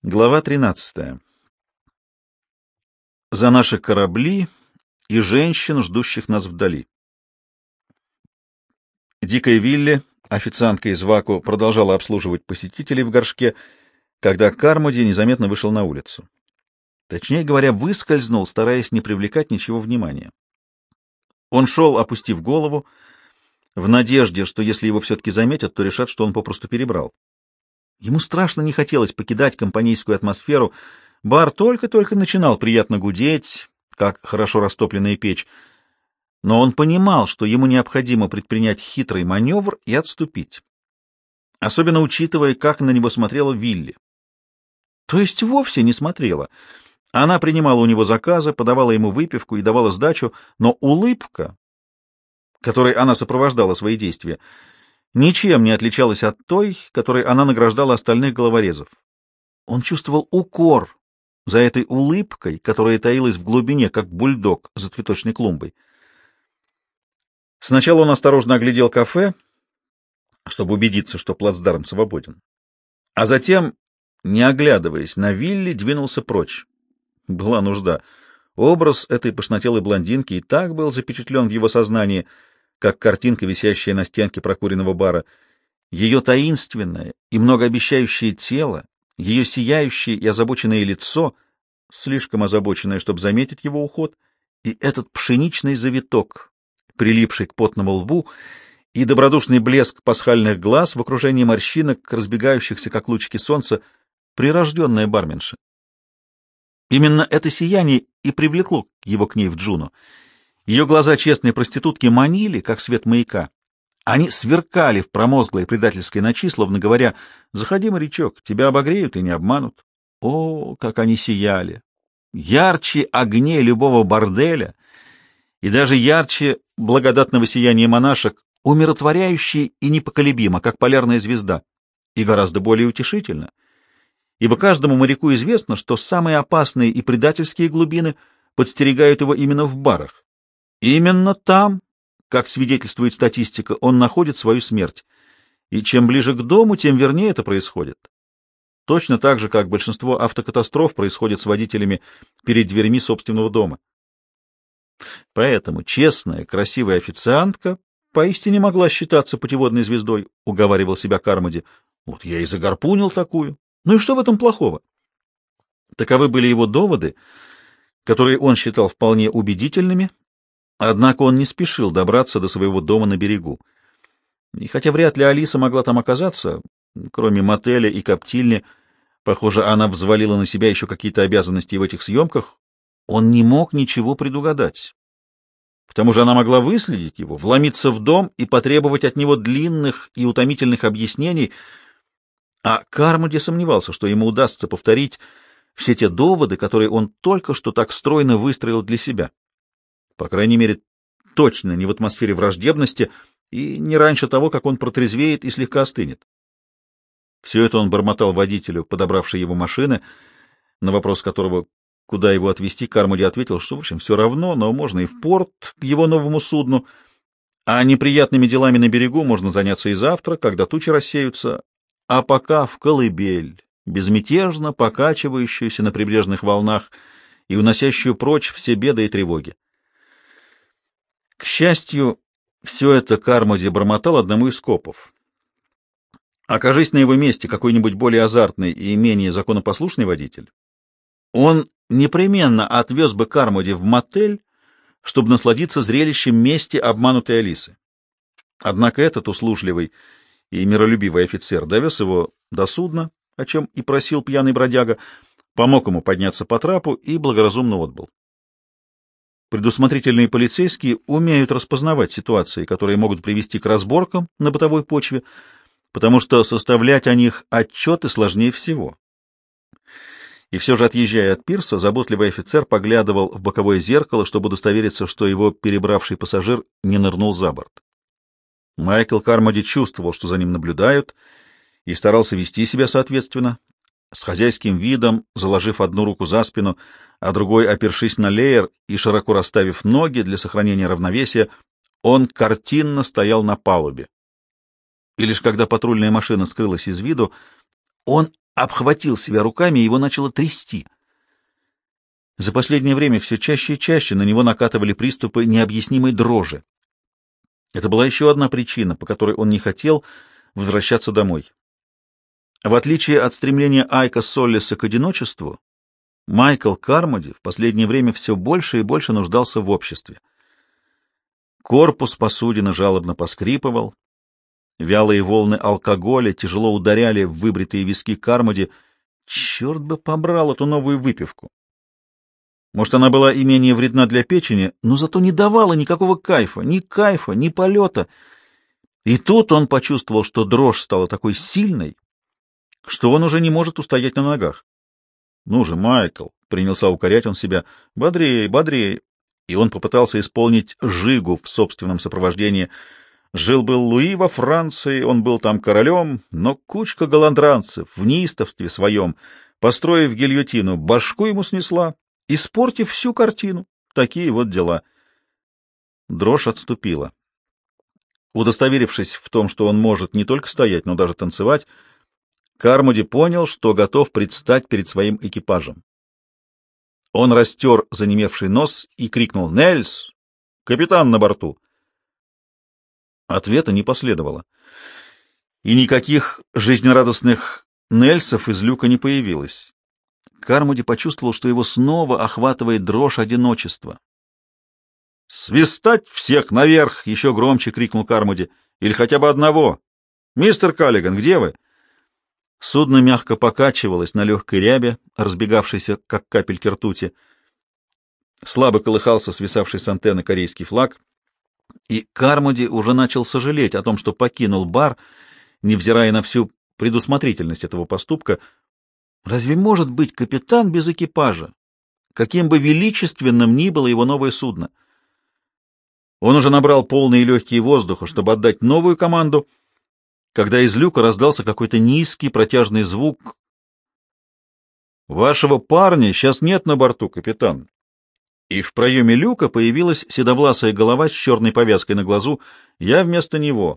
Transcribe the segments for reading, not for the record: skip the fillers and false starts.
Глава 13. За наши корабли и женщин, ждущих нас вдали. Дикая Вилли, официантка из Ваку, продолжала обслуживать посетителей в горшке, когда Кармоди незаметно вышел на улицу. Точнее говоря, выскользнул, стараясь не привлекать ничего внимания. Он шел, опустив голову, в надежде, что если его все-таки заметят, то решат, что он попросту перебрал. Ему страшно не хотелось покидать компанейскую атмосферу. Бар только-только начинал приятно гудеть, как хорошо растопленная печь, но он понимал, что ему необходимо предпринять хитрый маневр и отступить, особенно учитывая, как на него смотрела Вилли. То есть вовсе не смотрела. Она принимала у него заказы, подавала ему выпивку и давала сдачу, но улыбка, которой она сопровождала свои действия, ничем не отличалась от той, которой она награждала остальных головорезов. Он чувствовал укор за этой улыбкой, которая таилась в глубине, как бульдог за цветочной клумбой. Сначала он осторожно оглядел кафе, чтобы убедиться, что плацдарм свободен, а затем, не оглядываясь на Вилли, двинулся прочь. Была нужда. Образ этой пышнотелой блондинки и так был запечатлен в его сознании, как картинка, висящая на стенке прокуренного бара. Ее таинственное и многообещающее тело, ее сияющее и озабоченное лицо, слишком озабоченное, чтобы заметить его уход, и этот пшеничный завиток, прилипший к потному лбу, и добродушный блеск пасхальных глаз в окружении морщинок, разбегающихся, как лучики солнца, прирожденная барменша. Именно это сияние и привлекло его к ней в Джуно. Ее глаза честной проститутки манили, как свет маяка. Они сверкали в промозглой предательской ночи, словно говоря: «Заходи, морячок, тебя обогреют и не обманут». О, как они сияли! Ярче огней любого борделя и даже ярче благодатного сияния монашек, умиротворяющие и непоколебимо, как полярная звезда, и гораздо более утешительно, ибо каждому моряку известно, что самые опасные и предательские глубины подстерегают его именно в барах. Именно там, как свидетельствует статистика, он находит свою смерть. И чем ближе к дому, тем вернее это происходит. Точно так же, как большинство автокатастроф происходит с водителями перед дверьми собственного дома. Поэтому честная, красивая официантка поистине могла считаться путеводной звездой, уговаривал себя Кармоди. Вот я и загорпунил такую. Ну и что в этом плохого? Таковы были его доводы, которые он считал вполне убедительными. Однако он не спешил добраться до своего дома на берегу. И хотя вряд ли Алиса могла там оказаться, кроме мотеля и коптильни, похоже, она взвалила на себя еще какие-то обязанности в этих съемках, он не мог ничего предугадать. К тому же она могла выследить его, вломиться в дом и потребовать от него длинных и утомительных объяснений, а Кармоди сомневался, что ему удастся повторить все те доводы, которые он только что так стройно выстроил для себя. По крайней мере, точно не в атмосфере враждебности и не раньше того, как он протрезвеет и слегка остынет. Все это он бормотал водителю, подобравшей его машины, на вопрос которого, куда его отвезти, Кармоди ответил, что, в общем, все равно, но можно и в порт к его новому судну, а неприятными делами на берегу можно заняться и завтра, когда тучи рассеются, а пока в колыбель, безмятежно покачивающуюся на прибрежных волнах и уносящую прочь все беды и тревоги. К счастью, все это Кармоди бормотал одному из копов. Окажись на его месте какой-нибудь более азартный и менее законопослушный водитель, он непременно отвез бы Кармоди в мотель, чтобы насладиться зрелищем мести обманутой Алисы. Однако этот услужливый и миролюбивый офицер довез его до судна, о чем и просил пьяный бродяга, помог ему подняться по трапу и благоразумно отбыл. Предусмотрительные полицейские умеют распознавать ситуации, которые могут привести к разборкам на бытовой почве, потому что составлять о них отчеты сложнее всего. И все же, отъезжая от пирса, заботливый офицер поглядывал в боковое зеркало, чтобы удостовериться, что его перебравший пассажир не нырнул за борт. Майкл Кармоди чувствовал, что за ним наблюдают, и старался вести себя соответственно. С хозяйским видом, заложив одну руку за спину, а другой опершись на леер и широко расставив ноги для сохранения равновесия, он картинно стоял на палубе. И лишь когда патрульная машина скрылась из виду, он обхватил себя руками, и его начало трясти. За последнее время все чаще и чаще на него накатывали приступы необъяснимой дрожи. Это была еще одна причина, по которой он не хотел возвращаться домой. В отличие от стремления Айка Соллиса к одиночеству, Майкл Кармоди в последнее время все больше и больше нуждался в обществе. Корпус посудины жалобно поскрипывал, вялые волны алкоголя тяжело ударяли в выбритые виски Кармоди. Черт бы побрал эту новую выпивку! Может, она была и менее вредна для печени, но зато не давала никакого кайфа, ни полета. И тут он почувствовал, что дрожь стала такой сильной, что он уже не может устоять на ногах. «Ну же, Майкл!» — принялся укорять он себя. «Бодрее, бодрее!» И он попытался исполнить жигу в собственном сопровождении. Жил-был Луи во Франции, он был там королем, но кучка голландранцев в неистовстве своем, построив гильотину, башку ему снесла, испортив всю картину. Такие вот дела. Дрожь отступила. Удостоверившись в том, что он может не только стоять, но даже танцевать, Кармоди понял, что готов предстать перед своим экипажем. Он растер занемевший нос и крикнул: «Нельс! Капитан на борту!» Ответа не последовало. И никаких жизнерадостных Нельсов из люка не появилось. Кармоди почувствовал, что его снова охватывает дрожь одиночества. «Свистать всех наверх!» — еще громче крикнул Кармоди. «Или хотя бы одного! Мистер Каллиган, где вы?» Судно мягко покачивалось на легкой рябе, разбегавшейся, как капельки ртути. Слабо колыхался свисавший с антенны корейский флаг, и Кармоди уже начал сожалеть о том, что покинул бар, невзирая на всю предусмотрительность этого поступка. Разве может быть капитан без экипажа, каким бы величественным ни было его новое судно? Он уже набрал полные легкие воздуха, чтобы отдать новую команду, когда из люка раздался какой-то низкий протяжный звук. «Вашего парня сейчас нет на борту, капитан». И в проеме люка появилась седовласая голова с черной повязкой на глазу. Я вместо него.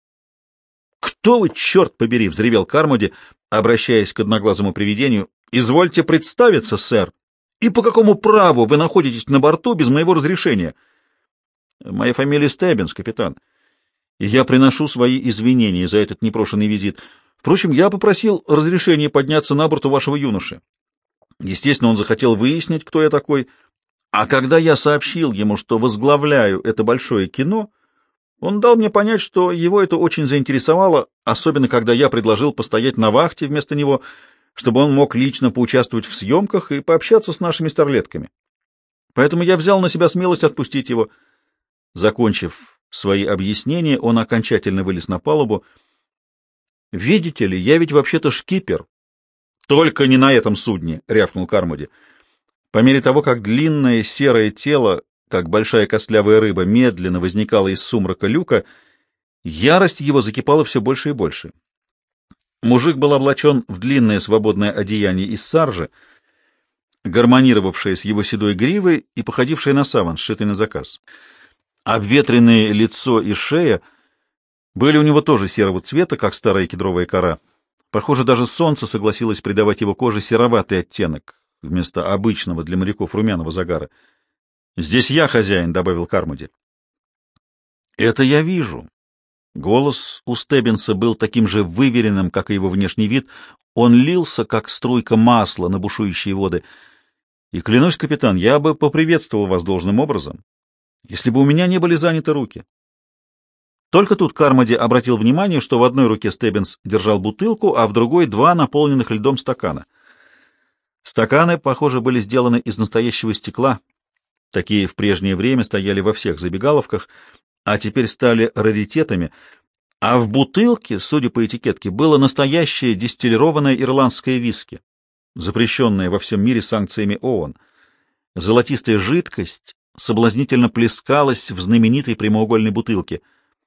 «Кто вы, черт побери!» — взревел Кармоди, обращаясь к одноглазому привидению. «Извольте представиться, сэр. И по какому праву вы находитесь на борту без моего разрешения?» «Моя фамилия Стеббинс, капитан. И я приношу свои извинения за этот непрошенный визит. Впрочем, я попросил разрешения подняться на борт у вашего юноши. Естественно, он захотел выяснить, кто я такой. А когда я сообщил ему, что возглавляю это большое кино, он дал мне понять, что его это очень заинтересовало, особенно когда я предложил постоять на вахте вместо него, чтобы он мог лично поучаствовать в съемках и пообщаться с нашими старлетками. Поэтому я взял на себя смелость отпустить его». Закончив свои объяснения, он окончательно вылез на палубу. «Видите ли, я ведь вообще-то шкипер». «Только не на этом судне», — рявкнул Кармоди. По мере того, как длинное серое тело, как большая костлявая рыба, медленно возникало из сумрака люка, ярость его закипала все больше и больше. Мужик был облачен в длинное свободное одеяние из саржи, гармонировавшее с его седой гривой и походившее на саван, сшитый на заказ. Обветренное лицо и шея были у него тоже серого цвета, как старая кедровая кора. Похоже, даже солнце согласилось придавать его коже сероватый оттенок вместо обычного для моряков румяного загара. «Здесь я хозяин», — добавил Кармоди. «Это я вижу». Голос у Стеббинса был таким же выверенным, как и его внешний вид. Он лился, как струйка масла на бушующие воды. «И клянусь, капитан, я бы поприветствовал вас должным образом, если бы у меня не были заняты руки». Только тут Кармоди обратил внимание, что в одной руке Стеббинс держал бутылку, а в другой — два наполненных льдом стакана. Стаканы, похоже, были сделаны из настоящего стекла. Такие в прежнее время стояли во всех забегаловках, а теперь стали раритетами. А в бутылке, судя по этикетке, было настоящее дистиллированное ирландское виски, запрещенное во всем мире санкциями ООН. Золотистая жидкость соблазнительно плескалась в знаменитой прямоугольной бутылке.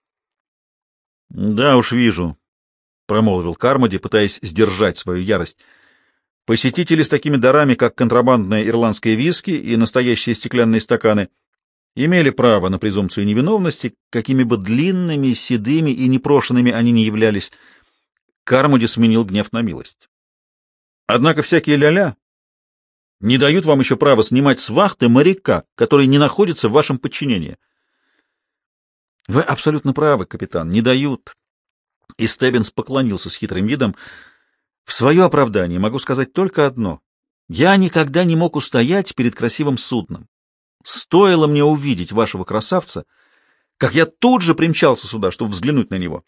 «Да уж вижу», — промолвил Кармоди, пытаясь сдержать свою ярость. «Посетители с такими дарами, как контрабандное ирландское виски и настоящие стеклянные стаканы, имели право на презумпцию невиновности, какими бы длинными, седыми и непрошенными они ни являлись». Кармоди сменил гнев на милость. Однако всякие ля-ля не дают вам еще права снимать с вахты моряка, который не находится в вашем подчинении. Вы абсолютно правы, капитан, не дают. И Стеббинс поклонился с хитрым видом. В свое оправдание могу сказать только одно. Я никогда не мог устоять перед красивым судном. Стоило мне увидеть вашего красавца, как я тут же примчался сюда, чтобы взглянуть на него.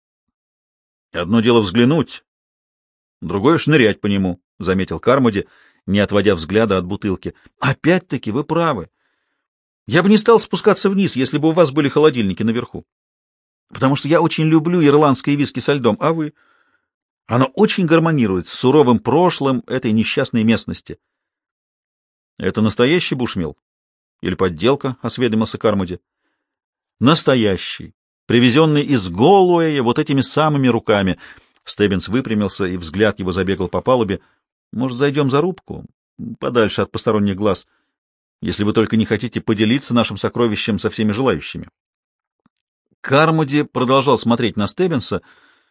Одно дело взглянуть, другое — шнырять по нему, — заметил Кармоди, не отводя взгляда от бутылки. Опять-таки вы правы. Я бы не стал спускаться вниз, если бы у вас были холодильники наверху. Потому что я очень люблю ирландское виски со льдом, а вы? Оно очень гармонирует с суровым прошлым этой несчастной местности. — Это настоящий бушмил? Или подделка? — осведомился Кармоди. — Настоящий, привезенный из Голуэя вот этими самыми руками. Стеббинс выпрямился, и взгляд его забегал по палубе. — Может, зайдем за рубку? Подальше от посторонних глаз, если вы только не хотите поделиться нашим сокровищем со всеми желающими. Кармоди продолжал смотреть на Стеббинса.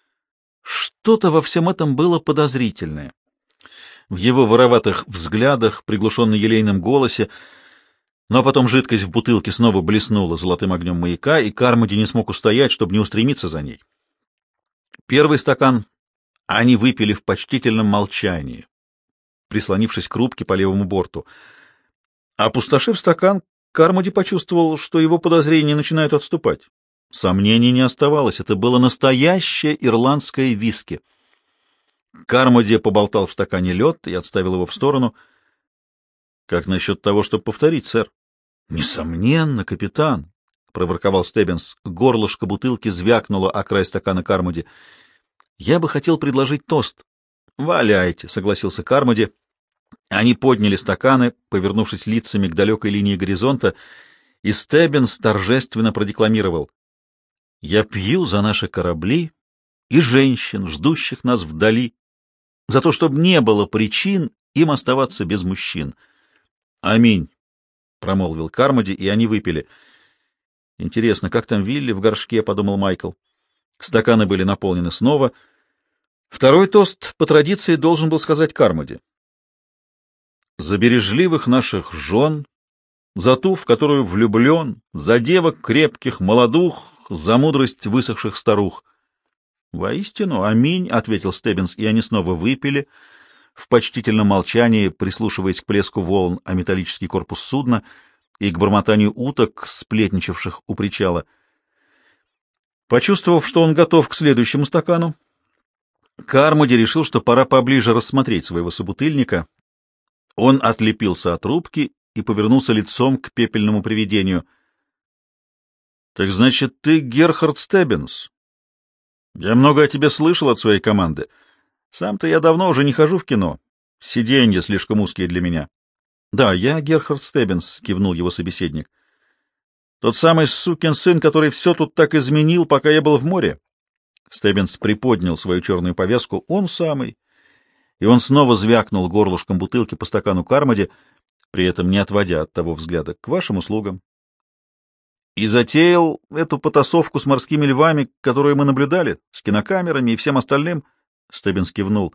Что-то во всем этом было подозрительное. В его вороватых взглядах, приглушенно елейном голосе, но потом жидкость в бутылке снова блеснула золотым огнем маяка, и Кармоди не смог устоять, чтобы не устремиться за ней. Первый стакан они выпили в почтительном молчании, прислонившись к рубке по левому борту. Опустошив стакан, Кармоди почувствовал, что его подозрения начинают отступать. Сомнений не оставалось, это было настоящее ирландское виски. Кармоди поболтал в стакане лед и отставил его в сторону. — Как насчет того, чтобы повторить, сэр? — Несомненно, капитан, — проворковал Стеббинс. Горлышко бутылки звякнуло о край стакана Кармоди. — Я бы хотел предложить тост. — Валяйте, — согласился Кармоди. Они подняли стаканы, повернувшись лицами к далекой линии горизонта, и Стеббинс торжественно продекламировал: «Я пью за наши корабли и женщин, ждущих нас вдали, за то, чтобы не было причин им оставаться без мужчин». «Аминь», — промолвил Кармоди, и они выпили. «Интересно, как там Вилли в горшке?» — подумал Майкл. Стаканы были наполнены снова. Второй тост, по традиции, должен был сказать Кармоди. «За бережливых наших жен, за ту, в которую влюблен, за девок крепких, молодух, за мудрость высохших старух». «Воистину, аминь», — ответил Стеббинс, и они снова выпили, в почтительном молчании, прислушиваясь к плеску волн о металлический корпус судна и к бормотанию уток, сплетничавших у причала. Почувствовав, что он готов к следующему стакану, Кармоди решил, что пора поближе рассмотреть своего собутыльника. Он отлепился от рубки и повернулся лицом к пепельному привидению. — Так значит, ты Герхард Стеббинс? Я много о тебе слышал от своей команды. Сам-то я давно уже не хожу в кино. Сиденья слишком узкие для меня. — Да, я Герхард Стеббинс, — кивнул его собеседник. — Тот самый сукин сын, который все тут так изменил, пока я был в море. Стеббинс приподнял свою черную повязку. — Он самый. И он снова звякнул горлышком бутылки по стакану Кармоди, при этом не отводя от того взгляда. — К вашим услугам. И затеял эту потасовку с морскими львами, которую мы наблюдали, с кинокамерами и всем остальным. Стеббинс кивнул.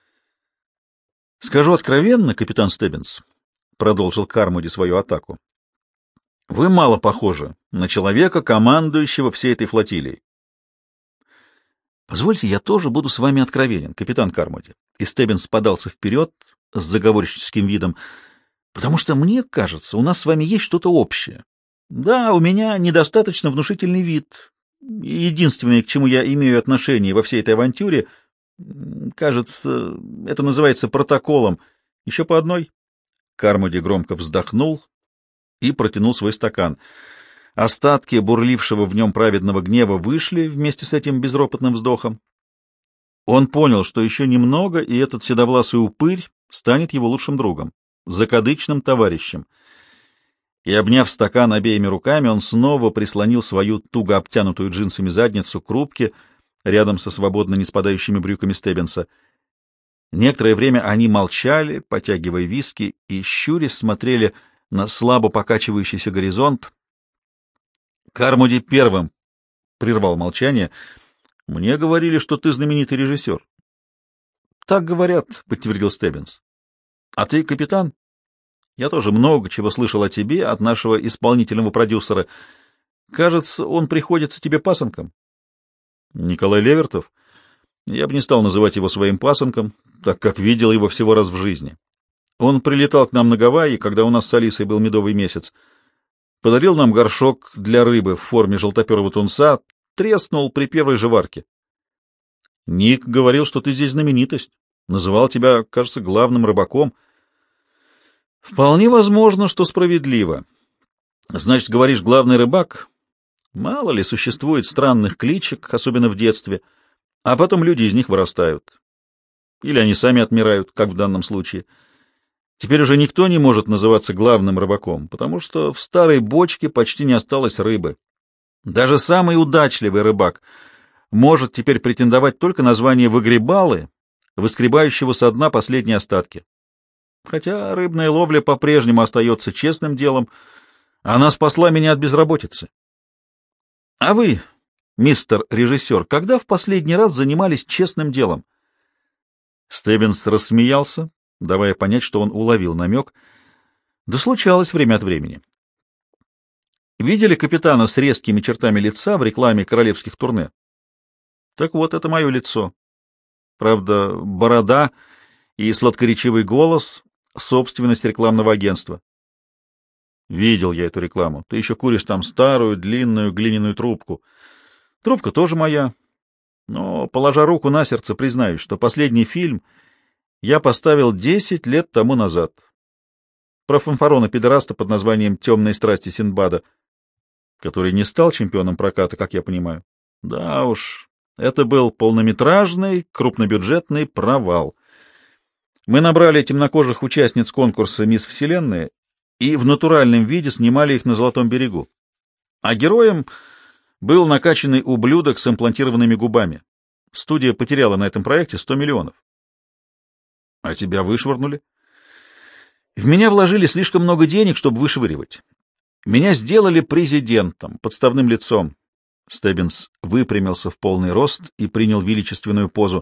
— Скажу откровенно, капитан Стеббинс, — продолжил Кармоди свою атаку, — вы мало похожи на человека, командующего всей этой флотилией. Позвольте, я тоже буду с вами откровенен, капитан Кармоди. И Стеббинс подался вперед с заговорщическим видом, потому что, мне кажется, у нас с вами есть что-то общее. Да, у меня недостаточно внушительный вид. Единственное, к чему я имею отношение во всей этой авантюре, кажется, это называется протоколом. Еще по одной. Кармоди громко вздохнул и протянул свой стакан. Остатки бурлившего в нем праведного гнева вышли вместе с этим безропотным вздохом. Он понял, что еще немного, и этот седовласый упырь станет его лучшим другом, закадычным товарищем. И, обняв стакан обеими руками, он снова прислонил свою туго обтянутую джинсами задницу к рубке рядом со свободно не спадающими брюками Стеббинса. Некоторое время они молчали, потягивая виски, и щурясь смотрели на слабо покачивающийся горизонт. Кармоди первым прервал молчание. — Мне говорили, что ты знаменитый режиссер. так говорят, — подтвердил Стеббинс. — А ты капитан? Я тоже много чего слышал о тебе от нашего исполнительного продюсера. Кажется, он приходится тебе пасынком. Николай Левертов? Я бы не стал называть его своим пасынком, так как видел его всего раз в жизни. Он прилетал к нам на Гавайи, когда у нас с Алисой был медовый месяц. Подарил нам горшок для рыбы в форме желтоперого тунца, треснул при первой же варке. Ник говорил, что ты здесь знаменитость. Называл тебя, кажется, главным рыбаком. Вполне возможно, что справедливо. Значит, говоришь, главный рыбак? Мало ли, существует странных кличек, особенно в детстве, а потом люди из них вырастают. Или они сами отмирают, как в данном случае. Теперь уже никто не может называться главным рыбаком, потому что в старой бочке почти не осталось рыбы. Даже самый удачливый рыбак может теперь претендовать только на звание выгребалы, выскребающего со дна последние остатки. Хотя рыбная ловля по-прежнему остается честным делом, она спасла меня от безработицы. А вы, мистер режиссер, когда в последний раз занимались честным делом? Стеббинс рассмеялся, давая понять, что он уловил намек. Да случалось время от времени. Видели капитана с резкими чертами лица в рекламе королевских турне? Так вот, это мое лицо. Правда, борода и сладкоречивый голос — собственность рекламного агентства. Видел я эту рекламу. Ты еще куришь там старую, длинную глиняную трубку. Трубка тоже моя. Но, положа руку на сердце, признаюсь, что последний фильм я поставил 10 лет тому назад. Про фанфарона-педераста под названием «Темные страсти Синдбада», который не стал чемпионом проката, как я понимаю. Да уж, это был полнометражный, крупнобюджетный провал. Мы набрали темнокожих участниц конкурса «Мисс Вселенная» и в натуральном виде снимали их на Золотом берегу. А героем был накачанный ублюдок с имплантированными губами. Студия потеряла на этом проекте 100 миллионов. А тебя вышвырнули? В меня вложили слишком много денег, чтобы вышвыривать. Меня сделали президентом, подставным лицом. Стеббинс выпрямился в полный рост и принял величественную позу.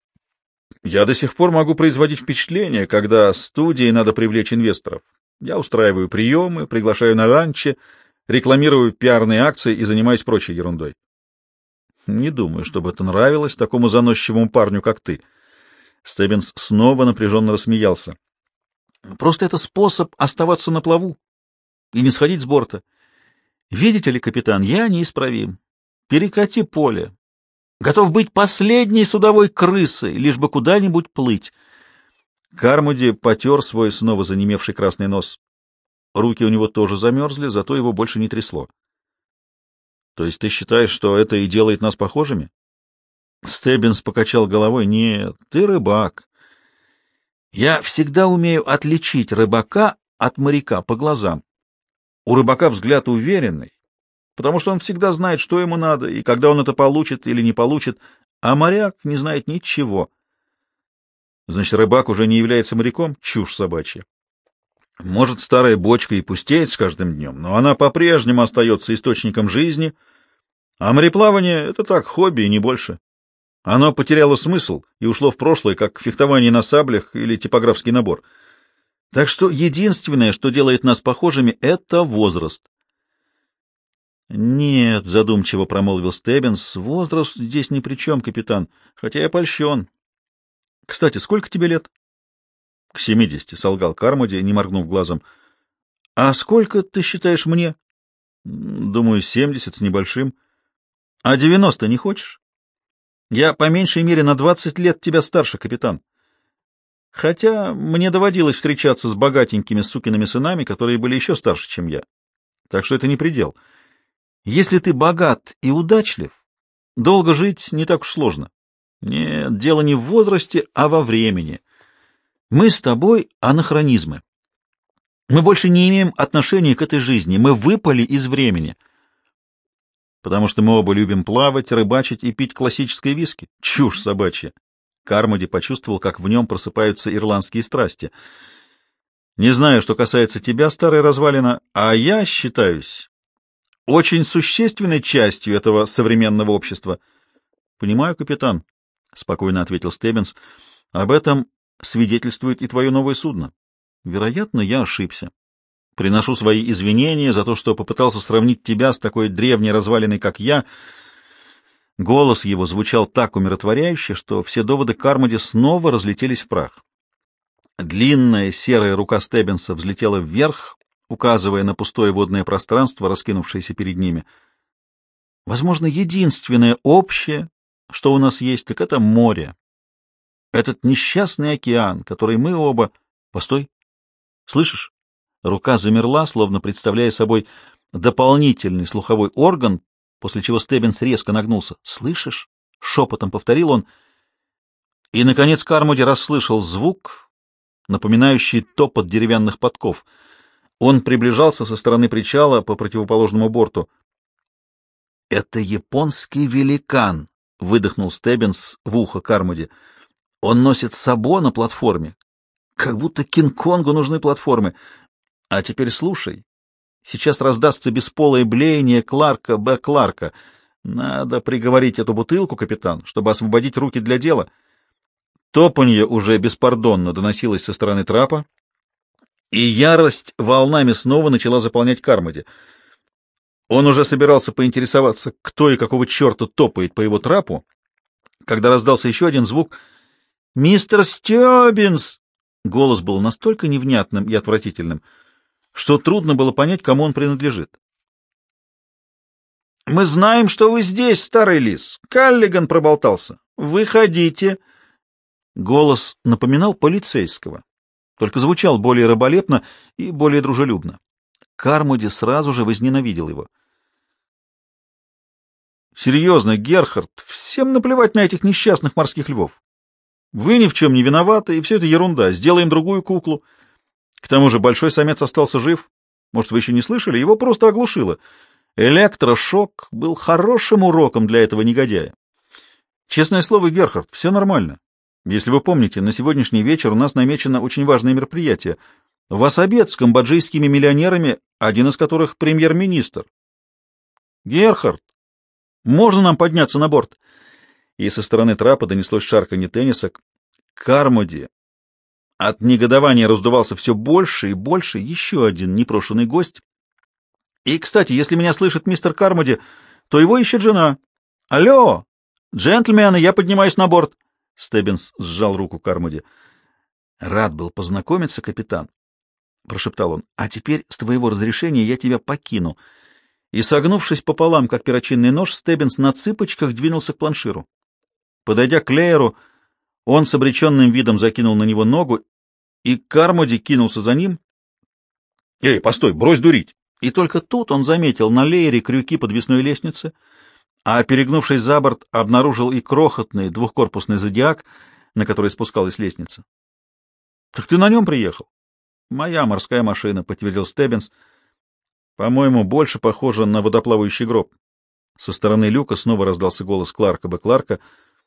Я до сих пор могу производить впечатление, когда студии надо привлечь инвесторов. Я устраиваю приемы, приглашаю на ланчи, рекламирую пиарные акции и занимаюсь прочей ерундой. Не думаю, чтобы это нравилось такому заносчивому парню, как ты. Стеббинс снова напряженно рассмеялся. Просто это способ оставаться на плаву и не сходить с борта. Видите ли, капитан, я неисправим. Перекати поле. Готов быть последней судовой крысой, лишь бы куда-нибудь плыть. Кармоди потер свой снова занемевший красный нос. Руки у него тоже замерзли, зато его больше не трясло. — То есть ты считаешь, что это и делает нас похожими? Стеббинс покачал головой. — Нет, ты рыбак. Я всегда умею отличить рыбака от моряка по глазам. У рыбака взгляд уверенный, потому что он всегда знает, что ему надо, и когда он это получит или не получит, а моряк не знает ничего. Значит, рыбак уже не является моряком? Чушь собачья. Может, старая бочка и пустеет с каждым днем, но она по-прежнему остается источником жизни, а мореплавание — это так, хобби и не больше. Оно потеряло смысл и ушло в прошлое, как фехтование на саблях или типографский набор. Так что единственное, что делает нас похожими, — это возраст. «Нет», — задумчиво промолвил Стеббинс, — «возраст здесь ни при чем, капитан, хотя я польщен. Кстати, сколько тебе лет?» «К 70», — солгал Кармоди, не моргнув глазом. «А сколько ты считаешь мне?» «Думаю, 70 с небольшим». «А 90 не хочешь?» «Я по меньшей мере на 20 лет тебя старше, капитан. Хотя мне доводилось встречаться с богатенькими сукиными сынами, которые были еще старше, чем я. Так что это не предел. Если ты богат и удачлив, долго жить не так уж сложно. Нет, дело не в возрасте, а во времени. Мы с тобой анахронизмы. Мы больше не имеем отношения к этой жизни, мы выпали из времени. Потому что мы оба любим плавать, рыбачить и пить классическое виски. Чушь собачья. Кармоди почувствовал, как в нем просыпаются ирландские страсти. Не знаю, что касается тебя, старая развалина, а я считаюсь очень существенной частью этого современного общества. — Понимаю, капитан, — спокойно ответил Стеббинс. Об этом свидетельствует и твое новое судно. Вероятно, я ошибся. Приношу свои извинения за то, что попытался сравнить тебя с такой древней развалиной, как я. Голос его звучал так умиротворяюще, что все доводы Кармоди снова разлетелись в прах. Длинная серая рука Стеббинса взлетела вверх, указывая на пустое водное пространство, раскинувшееся перед ними. Возможно, единственное общее, что у нас есть, так это море. Этот несчастный океан, который мы оба... Постой. Слышишь? Рука замерла, словно представляя собой дополнительный слуховой орган, после чего Стеббинс резко нагнулся. «Слышишь?» — шепотом повторил он. И, наконец, Кармоди расслышал звук, напоминающий топот деревянных подков. Он приближался со стороны причала по противоположному борту. «Это японский великан», — выдохнул Стеббинс в ухо Кармоди. «Он носит сабо на платформе. Как будто Кинг-Конгу нужны платформы. А теперь слушай. Сейчас раздастся бесполое блеяние Кларка Б. Кларка. Надо приговорить эту бутылку, капитан, чтобы освободить руки для дела». Топанье уже беспардонно доносилось со стороны трапа, и ярость волнами снова начала заполнять Кармоди. Он уже собирался поинтересоваться, кто и какого черта топает по его трапу, когда раздался еще один звук. «Мистер Стеббинс!» Голос был настолько невнятным и отвратительным, что трудно было понять, кому он принадлежит. «Мы знаем, что вы здесь, старый лис. Каллиган проболтался. Выходите!» Голос напоминал полицейского, только звучал более раболепно и более дружелюбно. Кармоди сразу же возненавидел его. «Серьезно, Герхард, всем наплевать на этих несчастных морских львов. Вы ни в чем не виноваты, и все это ерунда. Сделаем другую куклу. К тому же большой самец остался жив. Может, вы еще не слышали? Его просто оглушило. Электрошок был хорошим уроком для этого негодяя. Честное слово, Герхард, все нормально. Если вы помните, на сегодняшний вечер у нас намечено очень важное мероприятие. У вас обед с камбоджийскими миллионерами, один из которых премьер-министр. Герхард, можно нам подняться на борт?» И со стороны трапа донеслось шарканье тенниса. Кармоди от негодования раздувался все больше и больше. Еще один непрошенный гость. И, кстати, если меня слышит мистер Кармоди, то его ищет жена. «Алло! Джентльмены, я поднимаюсь на борт!» Стеббинс сжал руку Кармоди. «Рад был познакомиться, капитан», — прошептал он. «А теперь, с твоего разрешения, я тебя покину». И, согнувшись пополам, как перочинный нож, Стеббинс на цыпочках двинулся к планширу. Подойдя к Лееру, он с обреченным видом закинул на него ногу, и Кармоди кинулся за ним. «Эй, постой, брось дурить!» И только тут он заметил на Леере крюки подвесной лестницы, а, перегнувшись за борт, обнаружил и крохотный двухкорпусный зодиак, на который спускалась лестница. — Так ты на нем приехал? — Моя морская машина, — подтвердил Стеббинс. — По-моему, больше похоже на водоплавающий гроб. Со стороны люка снова раздался голос Кларка Б. Кларка.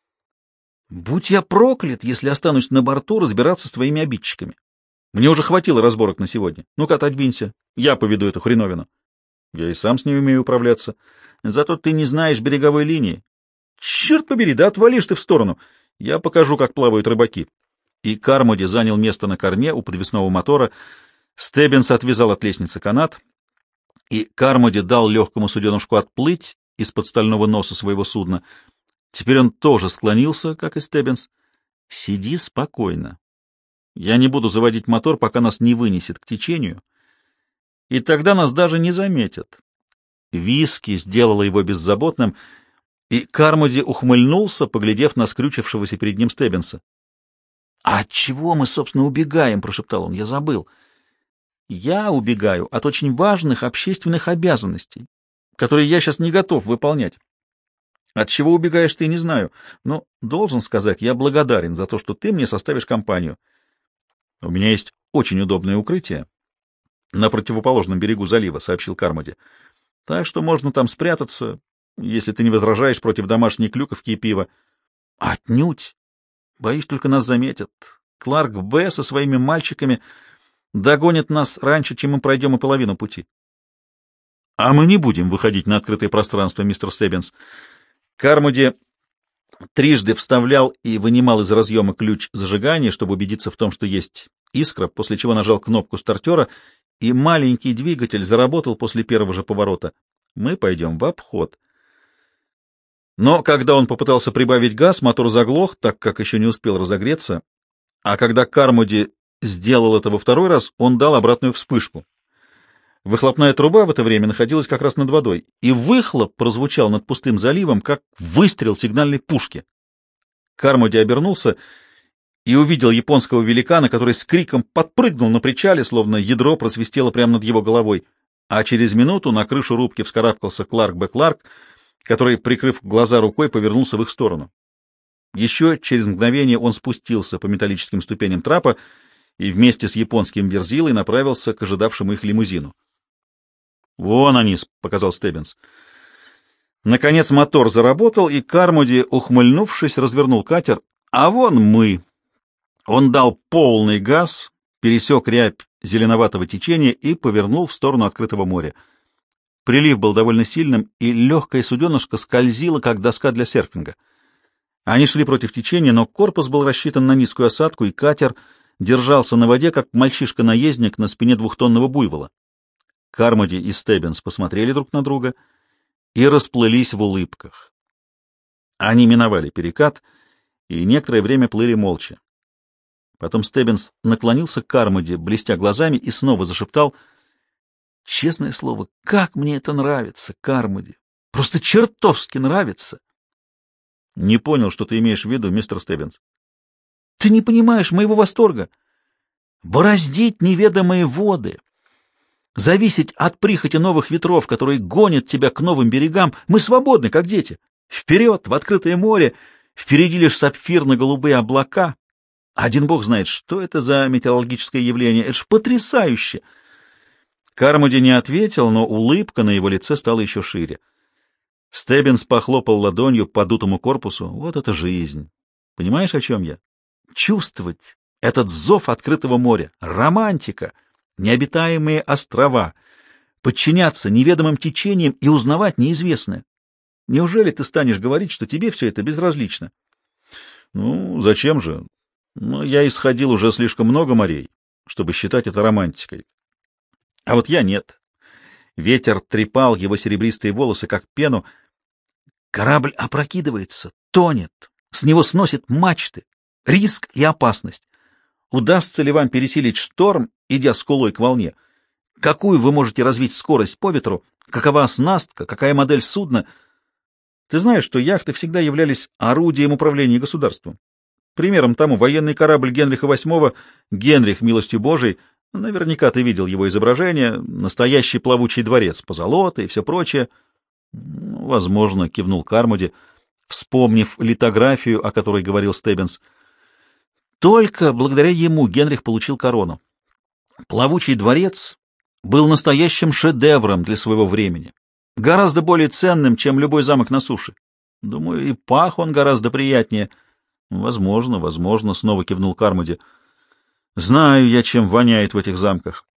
— Будь я проклят, если останусь на борту разбираться с твоими обидчиками. Мне уже хватило разборок на сегодня. Ну-ка, отодвинься, я поведу эту хреновину. Я и сам с ней умею управляться. Зато ты не знаешь береговой линии. Черт побери, да отвалишь ты в сторону. Я покажу, как плавают рыбаки. И Кармоди занял место на корме у подвесного мотора. Стеббинс отвязал от лестницы канат, и Кармоди дал легкому суденушку отплыть из-под стального носа своего судна. Теперь он тоже склонился, как и Стеббинс. Сиди спокойно. Я не буду заводить мотор, пока нас не вынесет к течению, и тогда нас даже не заметят. Виски сделала его беззаботным, и Кармоди ухмыльнулся, поглядев на скрючившегося перед ним Стеббинса. — А от чего мы, собственно, убегаем? — прошептал он. — Я забыл. — Я убегаю от очень важных общественных обязанностей, которые я сейчас не готов выполнять. От чего убегаешь, ты, не знаю, но, должен сказать, я благодарен за то, что ты мне составишь компанию. У меня есть очень удобное укрытие на противоположном берегу залива, — сообщил Кармоди. — Так что можно там спрятаться, если ты не возражаешь против домашней клюковки и пива. — Отнюдь! Боюсь, только нас заметят. Кларк Б. со своими мальчиками догонит нас раньше, чем мы пройдем и половину пути. — А мы не будем выходить на открытое пространство, мистер Стеббинс. Кармоди трижды вставлял и вынимал из разъема ключ зажигания, чтобы убедиться в том, что есть искра, после чего нажал кнопку стартера, и маленький двигатель заработал после первого же поворота. Мы пойдем в обход. Но когда он попытался прибавить газ, мотор заглох, так как еще не успел разогреться, а когда Кармоди сделал это во второй раз, он дал обратную вспышку. Выхлопная труба в это время находилась как раз над водой, и выхлоп прозвучал над пустым заливом, как выстрел сигнальной пушки. Кармоди обернулся и увидел японского великана, который с криком подпрыгнул на причале, словно ядро просвистело прямо над его головой, а через минуту на крышу рубки вскарабкался Кларк Б. Кларк, который, прикрыв глаза рукой, повернулся в их сторону. Еще через мгновение он спустился по металлическим ступеням трапа и вместе с японским верзилой направился к ожидавшему их лимузину. «Вон они», — показал Стеббинс. Наконец мотор заработал, и Кармоди, ухмыльнувшись, развернул катер. «А вон мы». Он дал полный газ, пересек рябь зеленоватого течения и повернул в сторону открытого моря. Прилив был довольно сильным, и легкая суденышко скользила, как доска для серфинга. Они шли против течения, но корпус был рассчитан на низкую осадку, и катер держался на воде, как мальчишка-наездник на спине двухтонного буйвола. Кармоди и Стеббинс посмотрели друг на друга и расплылись в улыбках. Они миновали перекат и некоторое время плыли молча. Потом Стеббинс наклонился к Кармоди, блестя глазами, и снова зашептал: «Честное слово, как мне это нравится, Кармоди! Просто чертовски нравится!» «Не понял, что ты имеешь в виду, мистер Стеббинс». «Ты не понимаешь моего восторга! Бороздить неведомые воды!» Зависеть от прихоти новых ветров, которые гонят тебя к новым берегам. Мы свободны, как дети. Вперед, в открытое море. Впереди лишь сапфирно-голубые облака. Один бог знает, что это за метеорологическое явление. Это ж потрясающе!» Кармоди не ответил, но улыбка на его лице стала еще шире. Стеббинс похлопал ладонью по дутому корпусу. «Вот это жизнь! Понимаешь, о чем я? Чувствовать этот зов открытого моря. Романтика! Необитаемые острова, подчиняться неведомым течениям и узнавать неизвестное. Неужели ты станешь говорить, что тебе все это безразлично?» «Ну, зачем же? Ну, я исходил уже слишком много морей, чтобы считать это романтикой. А вот я нет». Ветер трепал его серебристые волосы, как пену. «Корабль опрокидывается, тонет, с него сносит мачты. Риск и опасность. Удастся ли вам пересилить шторм, идя скулой к волне? Какую вы можете развить скорость по ветру? Какова оснастка? Какая модель судна? Ты знаешь, что яхты всегда являлись орудием управления государством. Примером тому военный корабль Генриха VIII «Генрих, милостью Божией». Наверняка ты видел его изображение, настоящий плавучий дворец, позолота и все прочее. Возможно, кивнул Кармоди, вспомнив литографию, о которой говорил Стеббинс. Только благодаря ему Генрих получил корону. Плавучий дворец был настоящим шедевром для своего времени, гораздо более ценным, чем любой замок на суше. Думаю, и пах он гораздо приятнее. Возможно, снова кивнул Кармоди. Знаю я, чем воняет в этих замках.